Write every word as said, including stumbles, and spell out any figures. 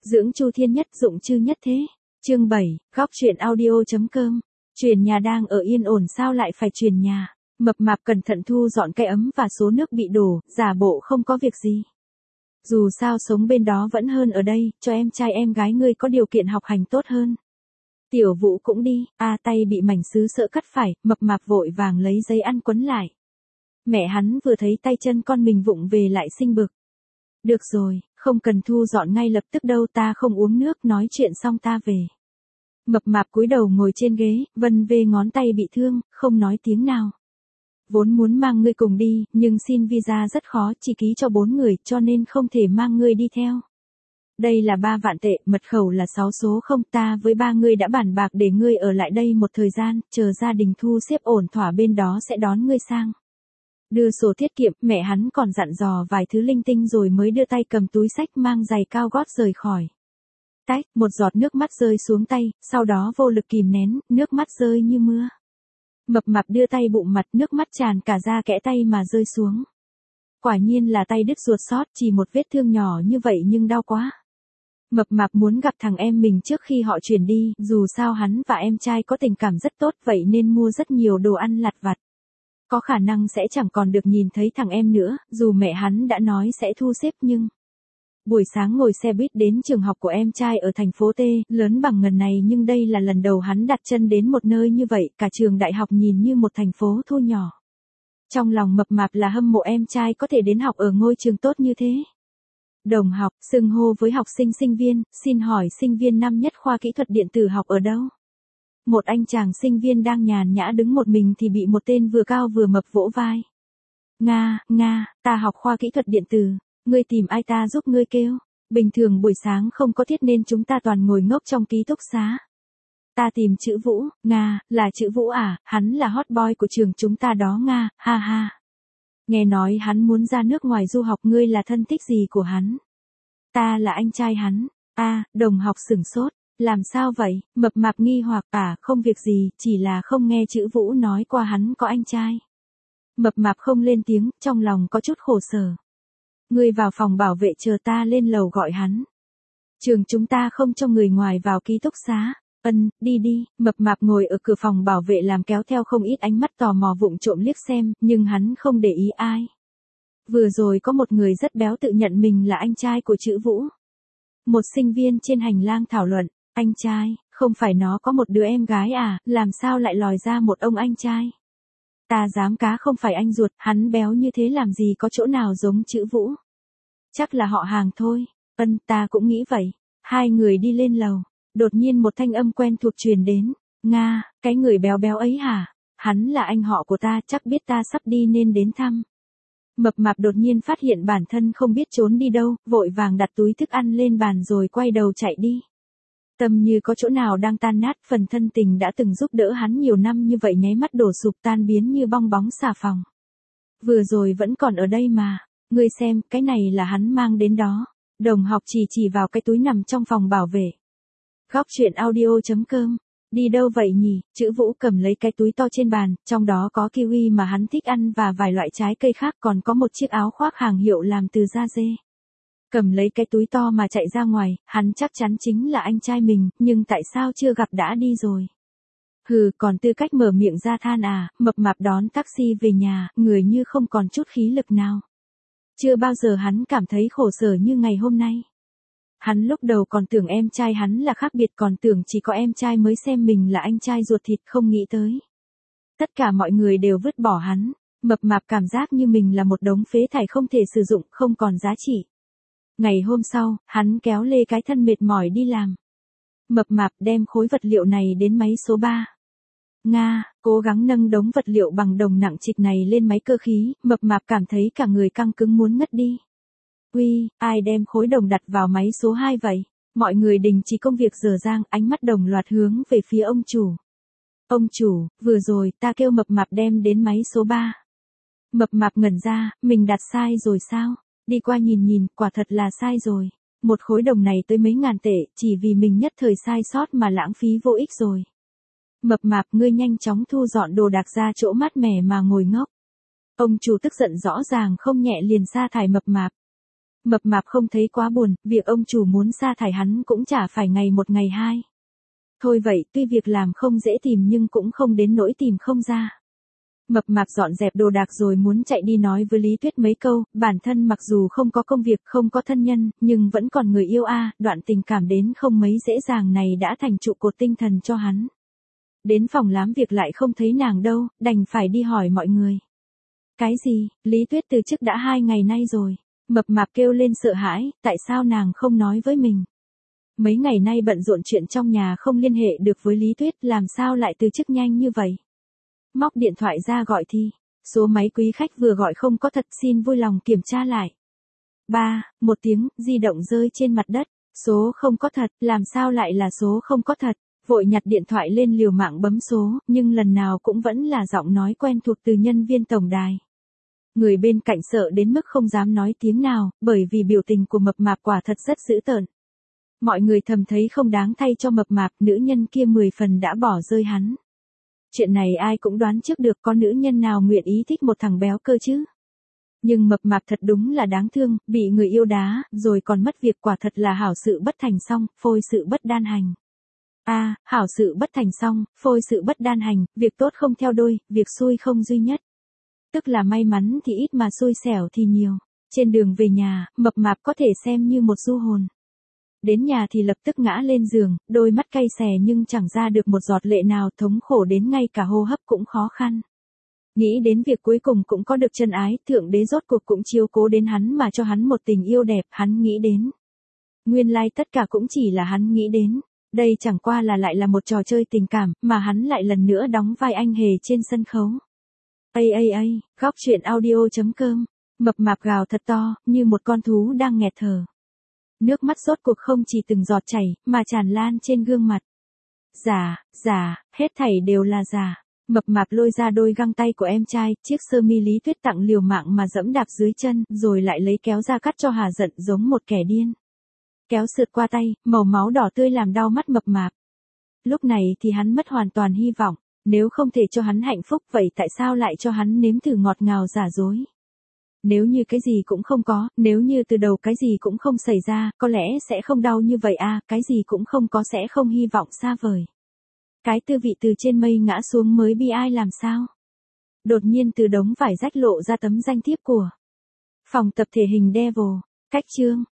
Dưỡng Chu Thiên Nhất dụng chư nhất thế. Chương bảy, góc truyện audio.com. Truyền nhà đang ở yên ổn sao lại phải truyền nhà. Mập mạp cẩn thận thu dọn cái ấm và số nước bị đổ, giả bộ không có việc gì. Dù sao sống bên đó vẫn hơn ở đây, cho em trai em gái ngươi có điều kiện học hành tốt hơn. Tiểu Vũ cũng đi, a à, tay bị mảnh sứ sợ cắt phải, mập mạp vội vàng lấy giấy ăn quấn lại. Mẹ hắn vừa thấy tay chân con mình vụng về lại sinh bực. Được rồi, không cần thu dọn ngay lập tức đâu, ta không uống nước, nói chuyện xong ta về. Mập mạp cúi đầu ngồi trên ghế, vân vê ngón tay bị thương, không nói tiếng nào. Vốn muốn mang ngươi cùng đi, nhưng xin visa rất khó, chỉ ký cho bốn người, cho nên không thể mang ngươi đi theo. Đây là ba vạn tệ, mật khẩu là sáu số không, ta với ba ngươi đã bàn bạc để ngươi ở lại đây một thời gian, chờ gia đình thu xếp ổn thỏa bên đó sẽ đón ngươi sang. Đưa sổ tiết kiệm, mẹ hắn còn dặn dò vài thứ linh tinh rồi mới đưa tay cầm túi xách mang giày cao gót rời khỏi. Tách, một giọt nước mắt rơi xuống tay, sau đó vô lực kìm nén, nước mắt rơi như mưa. Mập mạp đưa tay bụng mặt, nước mắt tràn cả ra kẽ tay mà rơi xuống. Quả nhiên là tay đứt ruột sót, chỉ một vết thương nhỏ như vậy nhưng đau quá. Mập mạp muốn gặp thằng em mình trước khi họ chuyển đi, dù sao hắn và em trai có tình cảm rất tốt vậy nên mua rất nhiều đồ ăn lặt vặt. Có khả năng sẽ chẳng còn được nhìn thấy thằng em nữa, dù mẹ hắn đã nói sẽ thu xếp nhưng... Buổi sáng ngồi xe buýt đến trường học của em trai ở thành phố T, lớn bằng ngần này nhưng đây là lần đầu hắn đặt chân đến một nơi như vậy, cả trường đại học nhìn như một thành phố thu nhỏ. Trong lòng mập mạp là hâm mộ em trai có thể đến học ở ngôi trường tốt như thế. Đồng học, xưng hô với học sinh sinh viên, xin hỏi sinh viên năm nhất khoa kỹ thuật điện tử học ở đâu? Một anh chàng sinh viên đang nhàn nhã đứng một mình thì bị một tên vừa cao vừa mập vỗ vai. Nga, Nga, ta học khoa kỹ thuật điện tử, ngươi tìm ai ta giúp ngươi kêu. Bình thường buổi sáng không có tiết nên chúng ta toàn ngồi ngốc trong ký túc xá. Ta tìm chữ Vũ, Nga, là chữ Vũ à, hắn là hot boy của trường chúng ta đó Nga, ha ha. Nghe nói hắn muốn ra nước ngoài du học, ngươi là thân thích gì của hắn? Ta là anh trai hắn. A, à, đồng học sửng sốt. Làm sao vậy? Mập mạp nghi hoặc, à, không việc gì, chỉ là không nghe chữ Vũ nói qua hắn có anh trai. Mập mạp không lên tiếng, trong lòng có chút khổ sở. Ngươi vào phòng bảo vệ chờ ta lên lầu gọi hắn. Trường chúng ta không cho người ngoài vào ký túc xá. Ân, đi đi, mập mạp ngồi ở cửa phòng bảo vệ làm kéo theo không ít ánh mắt tò mò vụng trộm liếc xem, nhưng hắn không để ý ai. Vừa rồi có một người rất béo tự nhận mình là anh trai của chữ Vũ. Một sinh viên trên hành lang thảo luận, anh trai, không phải nó có một đứa em gái à, làm sao lại lòi ra một ông anh trai? Ta dám cá không phải anh ruột, hắn béo như thế làm gì có chỗ nào giống chữ Vũ. Chắc là họ hàng thôi. Ân, ta cũng nghĩ vậy. Hai người đi lên lầu. Đột nhiên một thanh âm quen thuộc truyền đến. Nga, cái người béo béo ấy hả? Hắn là anh họ của ta, chắc biết ta sắp đi nên đến thăm. Mập mạp đột nhiên phát hiện bản thân không biết trốn đi đâu, vội vàng đặt túi thức ăn lên bàn rồi quay đầu chạy đi. Tâm như có chỗ nào đang tan nát, phần thân tình đã từng giúp đỡ hắn nhiều năm như vậy nháy mắt đổ sụp tan biến như bong bóng xà phòng. Vừa rồi vẫn còn ở đây mà, ngươi xem, cái này là hắn mang đến đó. Đồng học chỉ chỉ vào cái túi nằm trong phòng bảo vệ. Góc truyện audio.com. Đi đâu vậy nhỉ? Chữ Vũ cầm lấy cái túi to trên bàn, trong đó có kiwi mà hắn thích ăn và vài loại trái cây khác, còn có một chiếc áo khoác hàng hiệu làm từ da dê. Cầm lấy cái túi to mà chạy ra ngoài, hắn chắc chắn chính là anh trai mình, nhưng tại sao chưa gặp đã đi rồi? Hừ, còn tư cách mở miệng ra than à, mập mạp đón taxi về nhà, người như không còn chút khí lực nào. Chưa bao giờ hắn cảm thấy khổ sở như ngày hôm nay. Hắn lúc đầu còn tưởng em trai hắn là khác biệt, còn tưởng chỉ có em trai mới xem mình là anh trai ruột thịt, không nghĩ tới. Tất cả mọi người đều vứt bỏ hắn, mập mạp cảm giác như mình là một đống phế thải không thể sử dụng, không còn giá trị. Ngày hôm sau, hắn kéo lê cái thân mệt mỏi đi làm. Mập mạp đem khối vật liệu này đến máy số ba. Nga, cố gắng nâng đống vật liệu bằng đồng nặng trịch này lên máy cơ khí, mập mạp cảm thấy cả người căng cứng muốn ngất đi. Uy, ai đem khối đồng đặt vào máy số hai vậy? Mọi người đình chỉ công việc dở dang, ánh mắt đồng loạt hướng về phía ông chủ. Ông chủ, vừa rồi ta kêu mập mạp đem đến máy số ba. Mập mạp ngẩn ra, mình đặt sai rồi sao? Đi qua nhìn nhìn, quả thật là sai rồi. Một khối đồng này tới mấy ngàn tệ, chỉ vì mình nhất thời sai sót mà lãng phí vô ích rồi. Mập mạp, ngươi nhanh chóng thu dọn đồ đạc ra chỗ mát mẻ mà ngồi ngốc. Ông chủ tức giận rõ ràng không nhẹ liền sa thải mập mạp. Mập mạp không thấy quá buồn, việc ông chủ muốn sa thải hắn cũng chả phải ngày một ngày hai. Thôi vậy, tuy việc làm không dễ tìm nhưng cũng không đến nỗi tìm không ra. Mập mạp dọn dẹp đồ đạc rồi muốn chạy đi nói với Lý Tuyết mấy câu, bản thân mặc dù không có công việc, không có thân nhân, nhưng vẫn còn người yêu a, đoạn tình cảm đến không mấy dễ dàng này đã thành trụ cột tinh thần cho hắn. Đến phòng làm việc lại không thấy nàng đâu, đành phải đi hỏi mọi người. Cái gì, Lý Tuyết từ chức đã hai ngày nay rồi. Mập mạp kêu lên sợ hãi, tại sao nàng không nói với mình? Mấy ngày nay bận rộn chuyện trong nhà không liên hệ được với Lý Tuyết, làm sao lại từ chức nhanh như vậy? Móc điện thoại ra gọi thì, số máy quý khách vừa gọi không có thật, xin vui lòng kiểm tra lại. Ba, một tiếng, di động rơi trên mặt đất, số không có thật, làm sao lại là số không có thật? Vội nhặt điện thoại lên liều mạng bấm số, nhưng lần nào cũng vẫn là giọng nói quen thuộc từ nhân viên tổng đài. Người bên cạnh sợ đến mức không dám nói tiếng nào, bởi vì biểu tình của mập mạp quả thật rất dữ tợn. Mọi người thầm thấy không đáng thay cho mập mạp, nữ nhân kia mười phần đã bỏ rơi hắn. Chuyện này ai cũng đoán trước được, có nữ nhân nào nguyện ý thích một thằng béo cơ chứ. Nhưng mập mạp thật đúng là đáng thương, bị người yêu đá, rồi còn mất việc, quả thật là hảo sự bất thành song, phôi sự bất đan hành. A, à, hảo sự bất thành song, phôi sự bất đan hành, việc tốt không theo đôi, việc xui không duy nhất. Tức là may mắn thì ít mà xui xẻo thì nhiều. Trên đường về nhà, mập mạp có thể xem như một du hồn. Đến nhà thì lập tức ngã lên giường, đôi mắt cay xè nhưng chẳng ra được một giọt lệ nào, thống khổ đến ngay cả hô hấp cũng khó khăn. Nghĩ đến việc cuối cùng cũng có được chân ái, Thượng Đế rốt cuộc cũng chiếu cố đến hắn mà cho hắn một tình yêu đẹp, hắn nghĩ đến. Nguyên lai tất cả cũng chỉ là hắn nghĩ đến. Đây chẳng qua là lại là một trò chơi tình cảm, mà hắn lại lần nữa đóng vai anh hề trên sân khấu. A a a, góc truyện audio chấm com, mập mạp gào thật to, như một con thú đang nghẹt thở. Nước mắt rốt cuộc không chỉ từng giọt chảy, mà tràn lan trên gương mặt. Giả, giả, hết thảy đều là giả. Mập mạp lôi ra đôi găng tay của em trai, chiếc sơ mi Lý Tuyết tặng liều mạng mà dẫm đạp dưới chân, rồi lại lấy kéo ra cắt cho hà giận giống một kẻ điên. Kéo sượt qua tay, màu máu đỏ tươi làm đau mắt mập mạp. Lúc này thì hắn mất hoàn toàn hy vọng, nếu không thể cho hắn hạnh phúc vậy tại sao lại cho hắn nếm thử ngọt ngào giả dối? Nếu như cái gì cũng không có, nếu như từ đầu cái gì cũng không xảy ra, có lẽ sẽ không đau như vậy à, cái gì cũng không có sẽ không hy vọng xa vời. Cái tư vị từ trên mây ngã xuống mới bi ai làm sao? Đột nhiên từ đống vải rách lộ ra tấm danh thiếp của phòng tập thể hình Devil, cách chương.